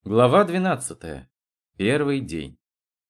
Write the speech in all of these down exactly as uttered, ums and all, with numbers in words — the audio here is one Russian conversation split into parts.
Глава двенадцатая. Первый день.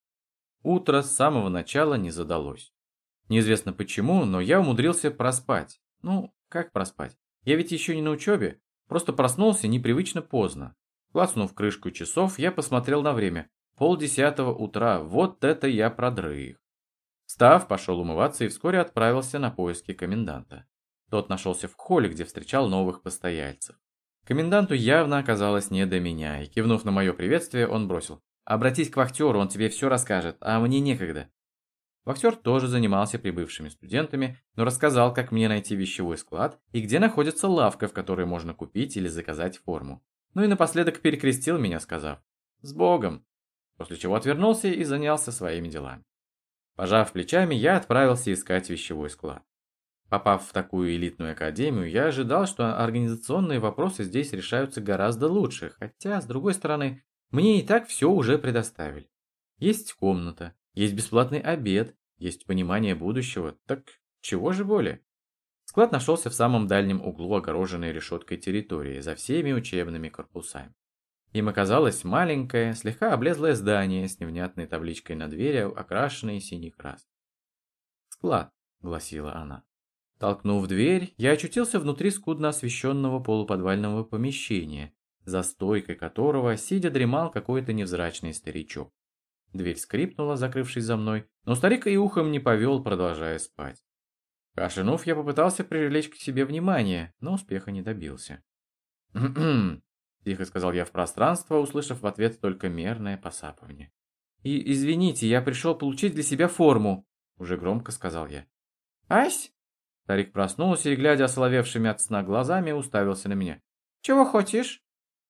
Утро с самого начала не задалось. Неизвестно почему, но я умудрился проспать. Ну, как проспать? Я ведь еще не на учебе. Просто проснулся непривычно поздно. Клацнув крышку часов, я посмотрел на время. Полдесятого утра. Вот это я продрых. Встав, пошел умываться и вскоре отправился на поиски коменданта. Тот нашелся в холле, где встречал новых постояльцев. Коменданту явно оказалось не до меня, и, кивнув на мое приветствие, он бросил: «Обратись к вахтеру, он тебе все расскажет, а мне некогда». Вахтер тоже занимался прибывшими студентами, но рассказал, как мне найти вещевой склад и где находится лавка, в которой можно купить или заказать форму. Ну и напоследок перекрестил меня, сказав: «С Богом!», после чего отвернулся и занялся своими делами. Пожав плечами, я отправился искать вещевой склад. Попав в такую элитную академию, я ожидал, что организационные вопросы здесь решаются гораздо лучше, хотя, с другой стороны, мне и так все уже предоставили. Есть комната, есть бесплатный обед, есть понимание будущего, так чего же более? Склад нашелся в самом дальнем углу огороженной решеткой территории, за всеми учебными корпусами. Им оказалось маленькое, слегка облезлое здание с невнятной табличкой на двери, окрашенной синей краской. «Склад», — гласила она. Толкнув дверь, я очутился внутри скудно освещенного полуподвального помещения, за стойкой которого, сидя, дремал какой-то невзрачный старичок. Дверь скрипнула, закрывшись за мной, но старик и ухом не повел, продолжая спать. Кашлянув, я попытался привлечь к себе внимание, но успеха не добился. «Кхм-кхм», — тихо сказал я в пространство, услышав в ответ только мерное посапывание. «И извините, я пришел получить для себя форму», — уже громко сказал я. «Ась?» Старик проснулся и, глядя осоловевшими от сна глазами, уставился на меня. «Чего хочешь?»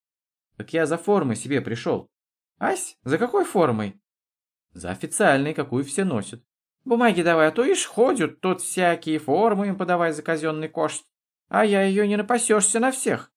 «Так я за формой себе пришел». «Ась, за какой формой?» «За официальной, какую все носят». «Бумаги давай, а то ишь ходят тут всякие формы им подавай за казенный кошт, а я ее не напасешься на всех».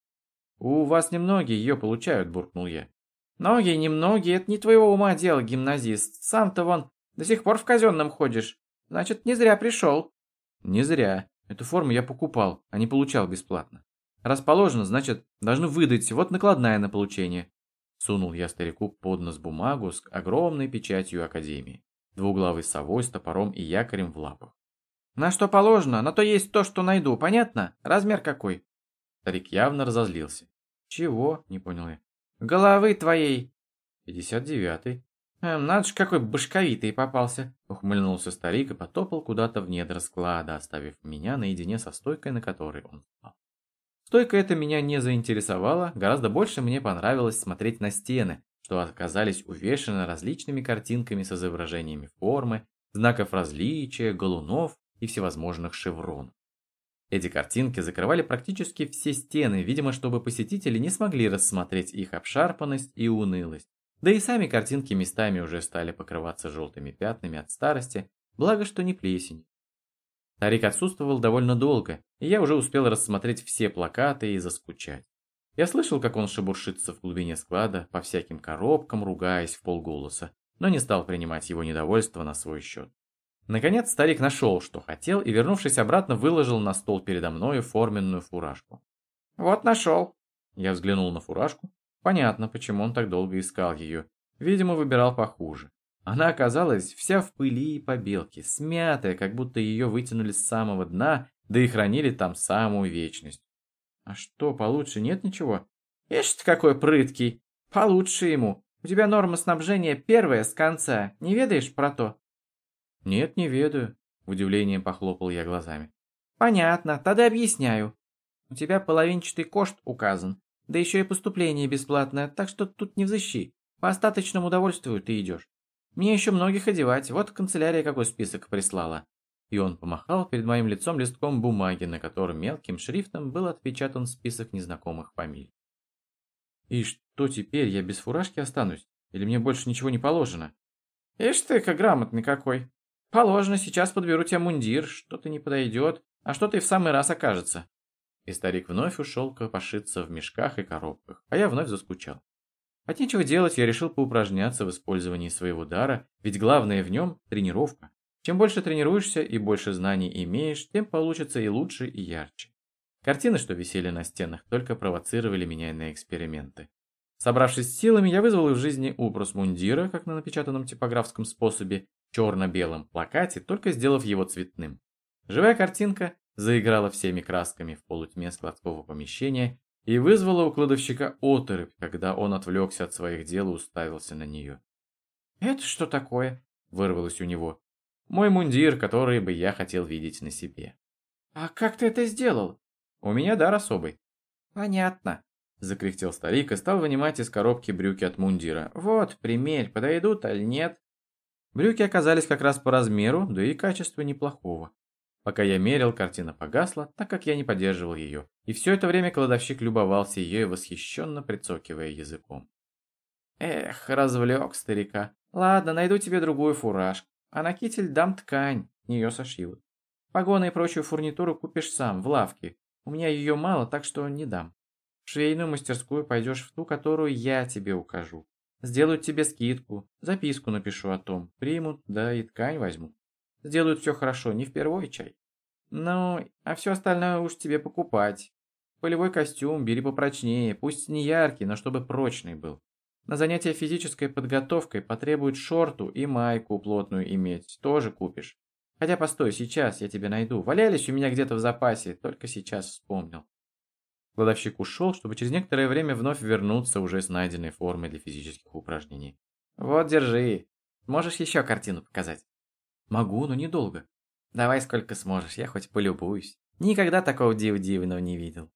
«У вас немногие ее получают», — буркнул я. «Многие, немногие, это не твоего ума дело, гимназист. Сам-то вон до сих пор в казенном ходишь. Значит, не зря пришел». «Не зря. Эту форму я покупал, а не получал бесплатно. Раз положено, значит, должны выдать, вот накладная на получение». Сунул я старику под нос бумагу с огромной печатью академии, двуглавой совой с топором и якорем в лапах. «На что положено, на то есть то, что найду, понятно? Размер какой?» Старик явно разозлился. «Чего?» — не понял я. «Головы твоей». «пятьдесят девятый». «Эм, надо ж, какой башковитый попался», — ухмыльнулся старик и потопал куда-то в недра склада, оставив меня наедине со стойкой, на которой он спал. Стойка эта меня не заинтересовала, гораздо больше мне понравилось смотреть на стены, что оказались увешаны различными картинками с изображениями формы, знаков различия, галунов и всевозможных шевронов. Эти картинки закрывали практически все стены, видимо, чтобы посетители не смогли рассмотреть их обшарпанность и унылость. Да и сами картинки местами уже стали покрываться желтыми пятнами от старости, благо что не плесень. Старик отсутствовал довольно долго, и я уже успел рассмотреть все плакаты и заскучать. Я слышал, как он шебуршится в глубине склада, по всяким коробкам, ругаясь в полголоса, но не стал принимать его недовольство на свой счет. Наконец старик нашел, что хотел, и, вернувшись обратно, выложил на стол передо мною форменную фуражку. «Вот нашел». Я взглянул на фуражку. Понятно, почему он так долго искал ее. Видимо, выбирал похуже. Она оказалась вся в пыли и побелке, смятая, как будто ее вытянули с самого дна, да и хранили там самую вечность. «А что, получше нет ничего?» «Ишь ты какой прыткий! Получше ему! У тебя норма снабжения первая с конца, не ведаешь про то?» «Нет, не ведаю», — в удивлении похлопал я глазами. «Понятно, тогда объясняю. У тебя половинчатый кошт указан, да еще и поступление бесплатное, так что тут не взыщи. По остаточному удовольствию ты идешь. Мне еще многих одевать, вот канцелярия какой список прислала». И он помахал перед моим лицом листком бумаги, на котором мелким шрифтом был отпечатан список незнакомых фамилий. «И что теперь, я без фуражки останусь? Или мне больше ничего не положено?» «Ишь ты-ка грамотный какой! Положено, сейчас подберу тебе мундир, что-то не подойдет, а что-то и в самый раз окажется». И старик вновь ушел копошиться в мешках и коробках, а я вновь заскучал. От нечего делать, я решил поупражняться в использовании своего дара, ведь главное в нем – тренировка. Чем больше тренируешься и больше знаний имеешь, тем получится и лучше, и ярче. Картины, что висели на стенах, только провоцировали меня на эксперименты. Собравшись с силами, я вызвал из жизни образ мундира, как на напечатанном типографском способе, черно-белом плакате, только сделав его цветным. Живая картинка заиграла всеми красками в полутьме складского помещения и вызвала у кладовщика оторопь, когда он отвлекся от своих дел и уставился на нее. «Это что такое?» – вырвалось у него. «Мой мундир, который бы я хотел видеть на себе». «А как ты это сделал?» «У меня дар особый». «Понятно», – закряхтел старик и стал вынимать из коробки брюки от мундира. «Вот, примерь, подойдут, аль нет?» Брюки оказались как раз по размеру, да и качество неплохого. Пока я мерил, картина погасла, так как я не поддерживал ее, и все это время кладовщик любовался ее, восхищенно прицокивая языком. «Эх, развлек старика. Ладно, найду тебе другую фуражку, а на китель дам ткань, нее сошьют. Погоны и прочую фурнитуру купишь сам, в лавке. У меня ее мало, так что не дам. В швейную мастерскую пойдешь в ту, которую я тебе укажу. Сделают тебе скидку, записку напишу о том, примут, да и ткань возьмут. Сделают все хорошо, не впервой чай. Ну, а все остальное уж тебе покупать. Полевой костюм бери попрочнее, пусть не яркий, но чтобы прочный был. На занятия физической подготовкой потребуют шорту и майку плотную иметь, тоже купишь. Хотя постой, сейчас я тебе найду. Валялись у меня где-то в запасе, только сейчас вспомнил». Кладовщик ушел, чтобы через некоторое время вновь вернуться уже с найденной формой для физических упражнений. «Вот, держи. Можешь еще картину показать?» «Могу, но недолго». «Давай сколько сможешь, я хоть полюбуюсь. Никогда такого див-дивного не видел».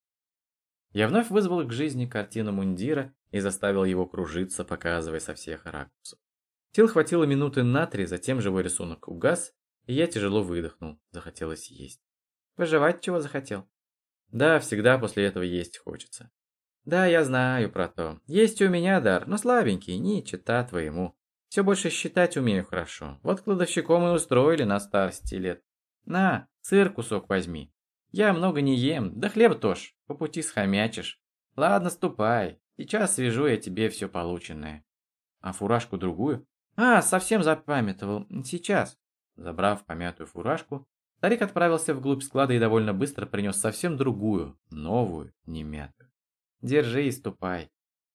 Я вновь вызвал к жизни картину мундира и заставил его кружиться, показывая со всех ракурсов. Сил хватило минуты на три, затем живой рисунок угас, и я тяжело выдохнул. Захотелось есть. «Пожевать чего захотел?» «Да, всегда после этого есть хочется». «Да, я знаю про то. Есть у меня дар, но слабенький, не чета твоему. Все больше считать умею хорошо. Вот кладовщиком и устроили на старости лет. На, сыр кусок возьми. Я много не ем, да хлеб тоже, по пути схомячишь. Ладно, ступай, сейчас свяжу я тебе все полученное». «А фуражку другую?» «А, совсем запамятовал. Сейчас». Забрав помятую фуражку, старик отправился вглубь склада и довольно быстро принес совсем другую, новую, не мятую. «Держи и ступай».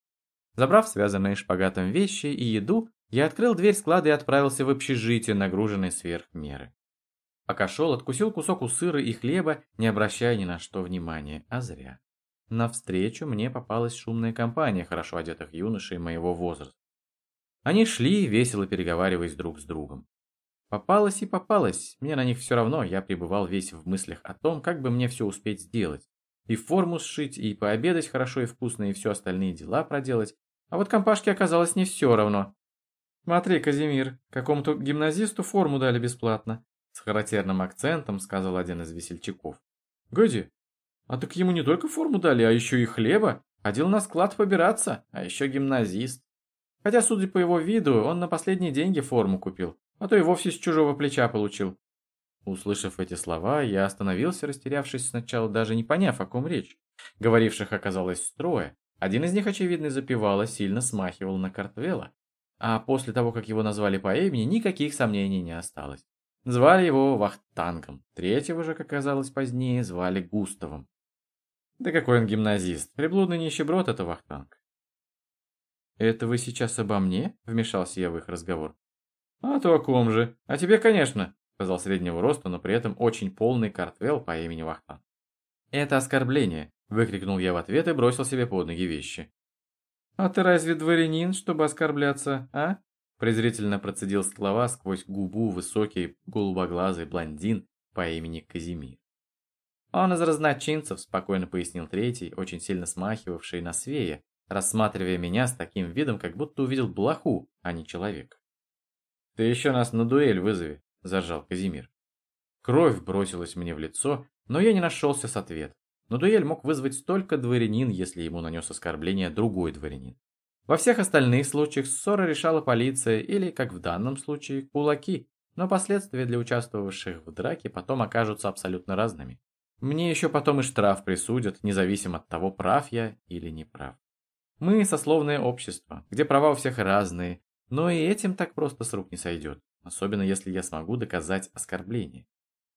Забрав связанные шпагатом вещи и еду, я открыл дверь склада и отправился в общежитие, нагруженное сверх меры. Пока шел, откусил кусок у сыра и хлеба, не обращая ни на что внимания, а зря. Навстречу мне попалась шумная компания хорошо одетых юношей моего возраста. Они шли, весело переговариваясь друг с другом. Попалось и попалось, мне на них все равно, я пребывал весь в мыслях о том, как бы мне все успеть сделать. И форму сшить, и пообедать хорошо и вкусно, и все остальные дела проделать. А вот компашке оказалось не все равно. «Смотри, Казимир, какому-то гимназисту форму дали бесплатно», с характерным акцентом сказал один из весельчаков. «Годи, а так ему не только форму дали, а еще и хлеба. Ходил на склад побираться, а еще гимназист. Хотя, судя по его виду, он на последние деньги форму купил, а то и вовсе с чужого плеча получил». Услышав эти слова, я остановился, растерявшись сначала, даже не поняв, о ком речь. Говоривших оказалось трое. Один из них, очевидно, запевала, сильно смахивал на Картвелла. А после того, как его назвали по имени, никаких сомнений не осталось. Звали его Вахтангом. Третьего же, как оказалось позднее, звали Густавом. Да какой он гимназист, приблудный нищеброд это Вахтанг. «Это вы сейчас обо мне?» – вмешался я в их разговор. «А то о ком же? О тебе, конечно», – сказал среднего роста, но при этом очень полный Картвелл по имени Вахтанг. «Это оскорбление», – выкрикнул я в ответ и бросил себе под ноги вещи. «А ты разве дворянин, чтобы оскорбляться, а?» Презрительно процедил слова сквозь губу высокий голубоглазый блондин по имени Казимир. «Он из разночинцев», – спокойно пояснил третий, очень сильно смахивавший на свея, рассматривая меня с таким видом, как будто увидел блоху, а не человека. «Ты еще нас на дуэль вызови», – заржал Казимир. Кровь бросилась мне в лицо, но я не нашелся с ответом. Но дуэль мог вызвать только дворянин, если ему нанес оскорбление другой дворянин. Во всех остальных случаях ссора решала полиция или, как в данном случае, кулаки, но последствия для участвовавших в драке потом окажутся абсолютно разными. Мне еще потом и штраф присудят, независимо от того, прав я или не прав. Мы сословное общество, где права у всех разные, но и этим так просто с рук не сойдет, особенно если я смогу доказать оскорбление.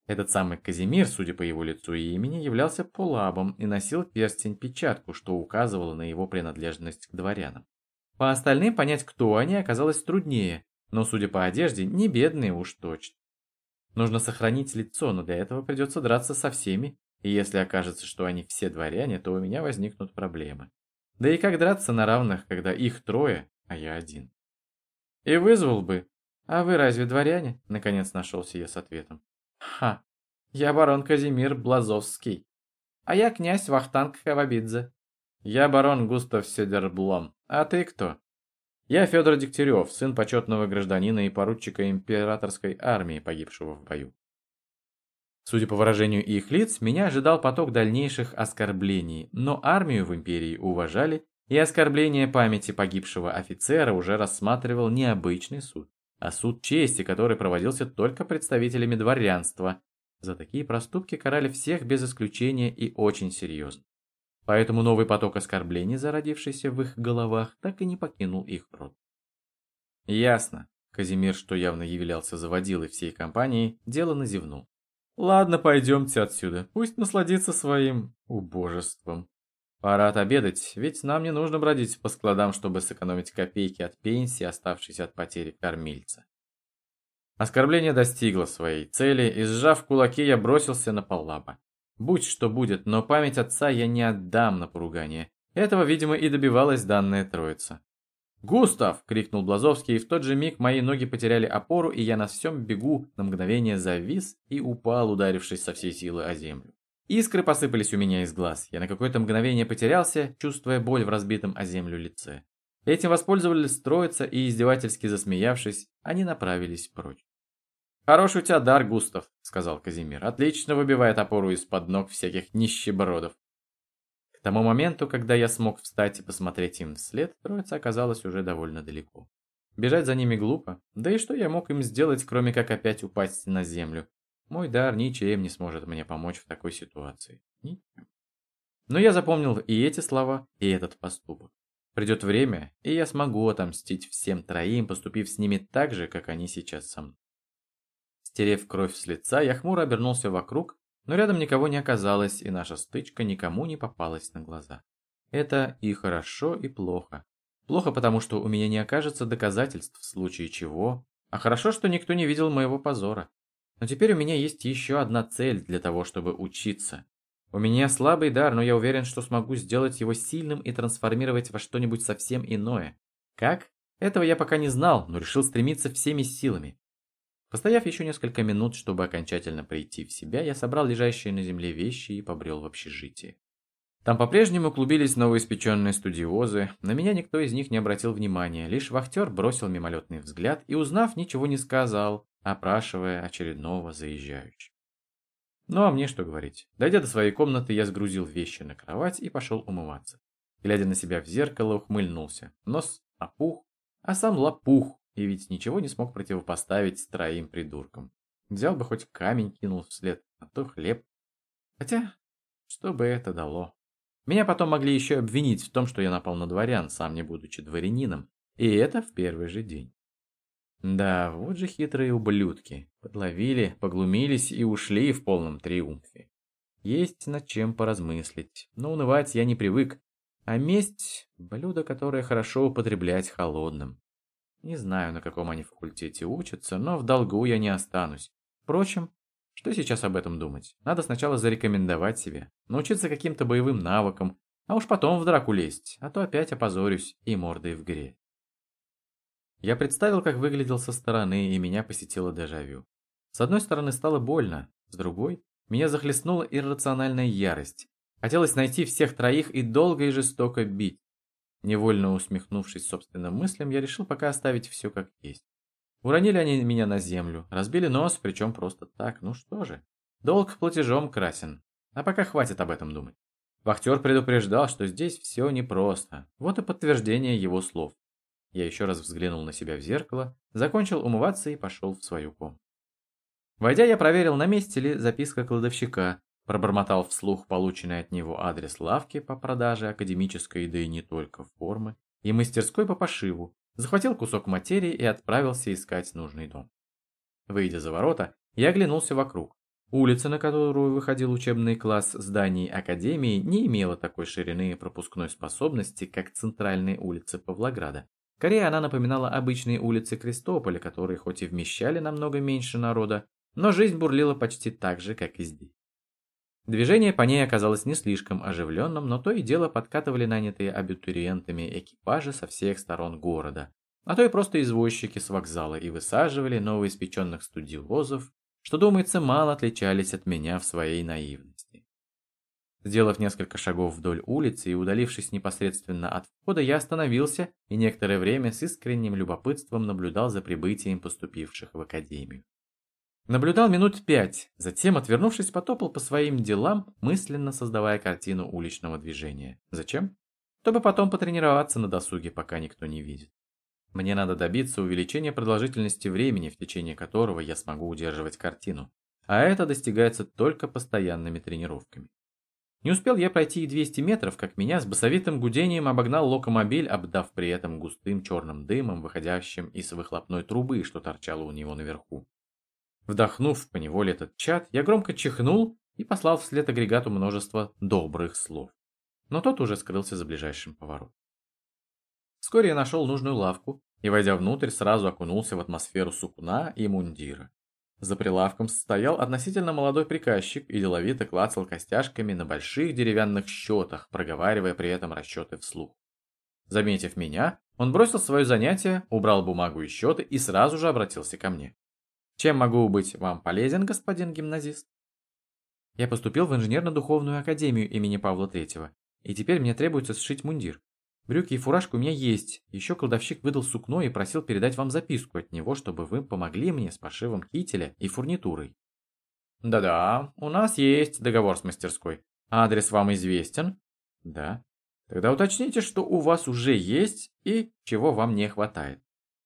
Этот самый Казимир, судя по его лицу и имени, являлся полабом и носил перстень-печатку, что указывало на его принадлежность к дворянам. По остальным понять, кто они, оказалось труднее, но, судя по одежде, не бедные уж точно. Нужно сохранить лицо, но для этого придется драться со всеми, и если окажется, что они все дворяне, то у меня возникнут проблемы. Да и как драться на равных, когда их трое, а я один? И вызвал бы. А вы разве дворяне? Наконец нашелся я с ответом. Ха, я барон Казимир Блазовский. А я князь Вахтанг Хавабидзе. Я барон Густав Седерблом. А ты кто? Я Федор Дегтярев, сын почетного гражданина и поручика императорской армии, погибшего в бою. Судя по выражению их лиц, меня ожидал поток дальнейших оскорблений, но армию в империи уважали, и оскорбление памяти погибшего офицера уже рассматривал не обычный суд, а суд чести, который проводился только представителями дворянства. За такие проступки карали всех без исключения и очень серьезно. Поэтому новый поток оскорблений, зародившийся в их головах, так и не покинул их рот. Ясно. Казимир, что явно являлся заводилой всей компании, деланно зевнул. Ладно, пойдемте отсюда, пусть насладится своим убожеством. Пора отобедать, ведь нам не нужно бродить по складам, чтобы сэкономить копейки от пенсии, оставшейся от потери кормильца. Оскорбление достигло своей цели, и сжав кулаки, я бросился на поллаба. Будь что будет, но память отца я не отдам на поругание. Этого, видимо, и добивалась данная троица. «Густав!» — крикнул Блазовский, и в тот же миг мои ноги потеряли опору, и я на всем бегу на мгновение завис и упал, ударившись со всей силы о землю. Искры посыпались у меня из глаз. Я на какое-то мгновение потерялся, чувствуя боль в разбитом о землю лице. Этим воспользовались троица, и, издевательски засмеявшись, они направились прочь. «Хороший у тебя дар, Густав», — сказал Казимир. «Отлично выбивает опору из-под ног всяких нищебродов». К тому моменту, когда я смог встать и посмотреть им вслед, троица оказалась уже довольно далеко. Бежать за ними глупо, да и что я мог им сделать, кроме как опять упасть на землю? Мой дар ничем не сможет мне помочь в такой ситуации. Ничем. Но я запомнил и эти слова, и этот поступок. Придет время, и я смогу отомстить всем троим, поступив с ними так же, как они сейчас со мной. Стерев кровь с лица, я хмуро обернулся вокруг, но рядом никого не оказалось, и наша стычка никому не попалась на глаза. Это и хорошо, и плохо. Плохо, потому что у меня не окажется доказательств в случае чего, а хорошо, что никто не видел моего позора. Но теперь у меня есть еще одна цель для того, чтобы учиться. У меня слабый дар, но я уверен, что смогу сделать его сильным и трансформировать во что-нибудь совсем иное. Как? Этого я пока не знал, но решил стремиться всеми силами. Постояв еще несколько минут, чтобы окончательно прийти в себя, я собрал лежащие на земле вещи и побрел в общежитие. Там по-прежнему клубились новоиспеченные студиозы, на меня никто из них не обратил внимания, лишь вахтер бросил мимолетный взгляд и, узнав, ничего не сказал, опрашивая очередного заезжающего. Ну а мне что говорить. Дойдя до своей комнаты, я сгрузил вещи на кровать и пошел умываться. Глядя на себя в зеркало, ухмыльнулся. Нос опух, а сам лопух, и ведь ничего не смог противопоставить троим придуркам. Взял бы хоть камень, кинул вслед, а то хлеб. Хотя, что бы это дало? Меня потом могли еще обвинить в том, что я напал на дворян, сам не будучи дворянином, и это в первый же день. Да, вот же хитрые ублюдки. Подловили, поглумились и ушли в полном триумфе. Есть над чем поразмыслить, но унывать я не привык. А месть – блюдо, которое хорошо употреблять холодным. Не знаю, на каком они факультете учатся, но в долгу я не останусь. Впрочем, что сейчас об этом думать? Надо сначала зарекомендовать себя, научиться каким-то боевым навыкам, а уж потом в драку лезть, а то опять опозорюсь и мордой в грязь. Я представил, как выглядел со стороны, и меня посетило дежавю. С одной стороны стало больно, с другой меня захлестнула иррациональная ярость. Хотелось найти всех троих и долго и жестоко бить. Невольно усмехнувшись собственным мыслям, я решил пока оставить все как есть. Уронили они меня на землю, разбили нос, причем просто так, ну что же. Долг платежом красен, а пока хватит об этом думать. Вахтер предупреждал, что здесь все непросто, вот и подтверждение его слов. Я еще раз взглянул на себя в зеркало, закончил умываться и пошел в свою комнату. Войдя, я проверил, на месте ли записка кладовщика, пробормотал вслух полученный от него адрес лавки по продаже академической, да и не только формы, и мастерской по пошиву, захватил кусок материи и отправился искать нужный дом. Выйдя за ворота, я оглянулся вокруг. Улица, на которую выходил учебный класс зданий Академии, не имела такой ширины и пропускной способности, как центральные улицы Павлограда. Скорее, она напоминала обычные улицы Крестополя, которые хоть и вмещали намного меньше народа, но жизнь бурлила почти так же, как и здесь. Движение по ней оказалось не слишком оживленным, но то и дело подкатывали нанятые абитуриентами экипажи со всех сторон города, а то и просто извозчики с вокзала и высаживали новоиспеченных студиозов, что, думается, мало отличались от меня в своей наивности. Сделав несколько шагов вдоль улицы и удалившись непосредственно от входа, я остановился и некоторое время с искренним любопытством наблюдал за прибытием поступивших в академию. Наблюдал минут пять, затем, отвернувшись, потопал по своим делам, мысленно создавая картину уличного движения. Зачем? Чтобы потом потренироваться на досуге, пока никто не видит. Мне надо добиться увеличения продолжительности времени, в течение которого я смогу удерживать картину. А это достигается только постоянными тренировками. Не успел я пройти и двести метров, как меня с басовитым гудением обогнал локомобиль, обдав при этом густым черным дымом, выходящим из выхлопной трубы, что торчало у него наверху. Вдохнув поневоле этот чад, я громко чихнул и послал вслед агрегату множество добрых слов. Но тот уже скрылся за ближайшим поворотом. Вскоре я нашел нужную лавку и, войдя внутрь, сразу окунулся в атмосферу сукна и мундира. За прилавком стоял относительно молодой приказчик и деловито клацал костяшками на больших деревянных счетах, проговаривая при этом расчеты вслух. Заметив меня, он бросил свое занятие, убрал бумагу и счеты и сразу же обратился ко мне. «Чем могу быть вам полезен, господин гимназист?» Я поступил в инженерно-духовную академию имени Павла Третьего, и теперь мне требуется сшить мундир. Брюки и фуражка у меня есть, еще кладовщик выдал сукно и просил передать вам записку от него, чтобы вы помогли мне с пошивом кителя и фурнитурой. Да-да, у нас есть договор с мастерской. Адрес вам известен? Да. Тогда уточните, что у вас уже есть и чего вам не хватает.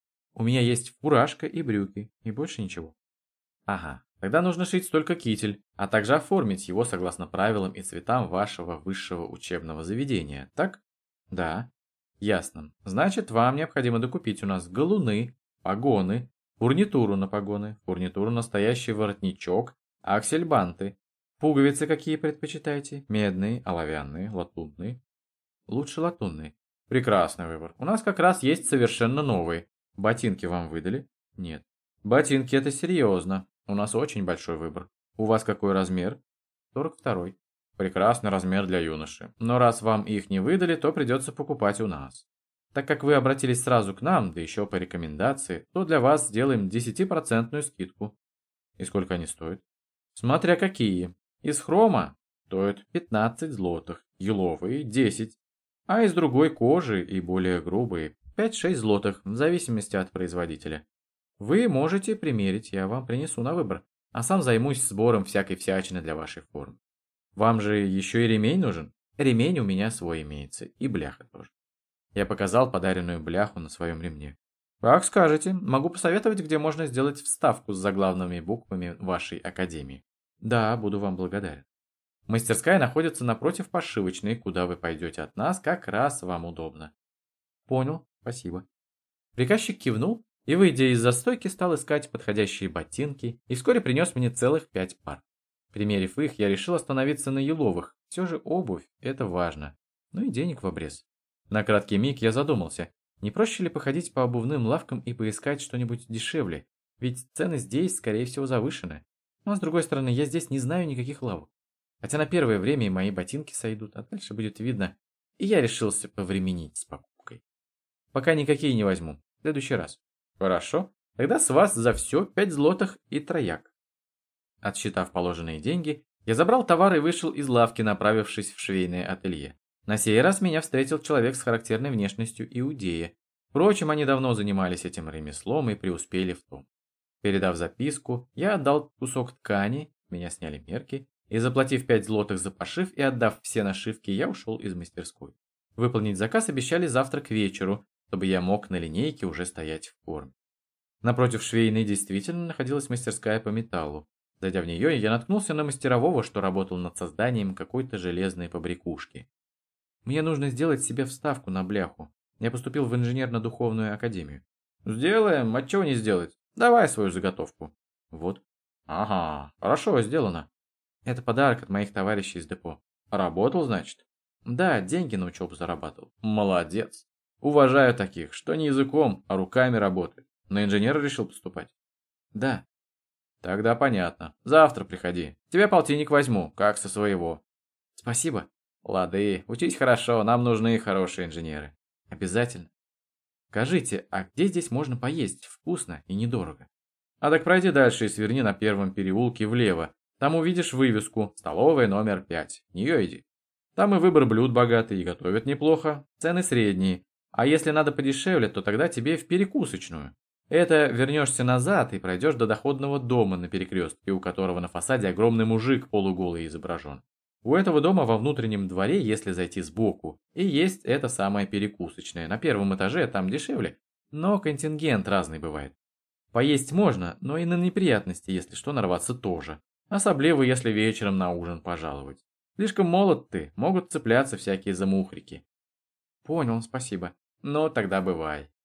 У меня есть фуражка и брюки, и больше ничего. Ага, тогда нужно шить только китель, а также оформить его согласно правилам и цветам вашего высшего учебного заведения, так? Да. Ясно. Значит, вам необходимо докупить у нас галуны, погоны, фурнитуру на погоны, фурнитуру настоящий воротничок, аксельбанты. Пуговицы какие предпочитаете? Медные, оловянные, латунные? Лучше латунные. Прекрасный выбор. У нас как раз есть совершенно новые. Ботинки вам выдали? Нет. Ботинки это серьезно. У нас очень большой выбор. У вас какой размер? сорок второй. Прекрасный размер для юноши. Но раз вам их не выдали, то придется покупать у нас. Так как вы обратились сразу к нам, да еще по рекомендации, то для вас сделаем десятипроцентную скидку. И сколько они стоят? Смотря какие. Из хрома стоят пятнадцать злотых, еловые десять, а из другой кожи и более грубые пять-шесть злотых, в зависимости от производителя. Вы можете примерить, я вам принесу на выбор, а сам займусь сбором всякой всячины для вашей формы. Вам же еще и ремень нужен? Ремень у меня свой имеется, и бляха тоже. Я показал подаренную бляху на своем ремне. Как скажете, могу посоветовать, где можно сделать вставку с заглавными буквами вашей академии. Да, буду вам благодарен. Мастерская находится напротив пошивочной, куда вы пойдете от нас, как раз вам удобно. Понял, спасибо. Приказчик кивнул и, выйдя из застойки, стал искать подходящие ботинки и вскоре принес мне целых пять пар. Примерив их, я решил остановиться на еловых. Все же обувь – это важно. Ну и денег в обрез. На краткий миг я задумался, не проще ли походить по обувным лавкам и поискать что-нибудь дешевле, ведь цены здесь, скорее всего, завышены. Но, с другой стороны, я здесь не знаю никаких лавок. Хотя на первое время и мои ботинки сойдут, а дальше будет видно. И я решился повременить с покупкой. Пока никакие не возьму. В следующий раз. Хорошо. Тогда с вас за все пять злотых и трояк. Отсчитав положенные деньги, я забрал товар и вышел из лавки, направившись в швейное ателье. На сей раз меня встретил человек с характерной внешностью иудея. Впрочем, они давно занимались этим ремеслом и преуспели в том. Передав записку, я отдал кусок ткани, меня сняли мерки, и заплатив пять злотых за пошив и отдав все нашивки, я ушел из мастерской. Выполнить заказ обещали завтра к вечеру, чтобы я мог на линейке уже стоять в форме. Напротив швейной действительно находилась мастерская по металлу. Зайдя в нее, я наткнулся на мастерового, что работал над созданием какой-то железной побрякушки. Мне нужно сделать себе вставку на бляху. Я поступил в инженерно-духовную академию. Сделаем, отчего не сделать. Давай свою заготовку. Вот. Ага, хорошо сделано. Это подарок от моих товарищей из депо. Работал, значит? Да, деньги на учебу зарабатывал. Молодец. Уважаю таких, что не языком, а руками работают. На инженера решил поступать? Да. Тогда понятно. Завтра приходи. Тебя полтинник возьму, как со своего. Спасибо. Лады, учись хорошо, нам нужны хорошие инженеры. Обязательно. Скажите, а где здесь можно поесть вкусно и недорого? А так пройди дальше и сверни на первом переулке влево. Там увидишь вывеску «Столовая номер пять». В нее иди. Там и выбор блюд богатый, и готовят неплохо, цены средние. А если надо подешевле, то тогда тебе в перекусочную. Это вернешься назад и пройдешь до доходного дома на перекрестке, у которого на фасаде огромный мужик полуголый изображен. У этого дома во внутреннем дворе, если зайти сбоку, и есть эта самая перекусочная. На первом этаже там дешевле, но контингент разный бывает. Поесть можно, но и на неприятности, если что, нарваться тоже. Особливо, если вечером на ужин пожаловать. Слишком молод ты, могут цепляться всякие замухрики. Понял, спасибо. Но тогда бывай.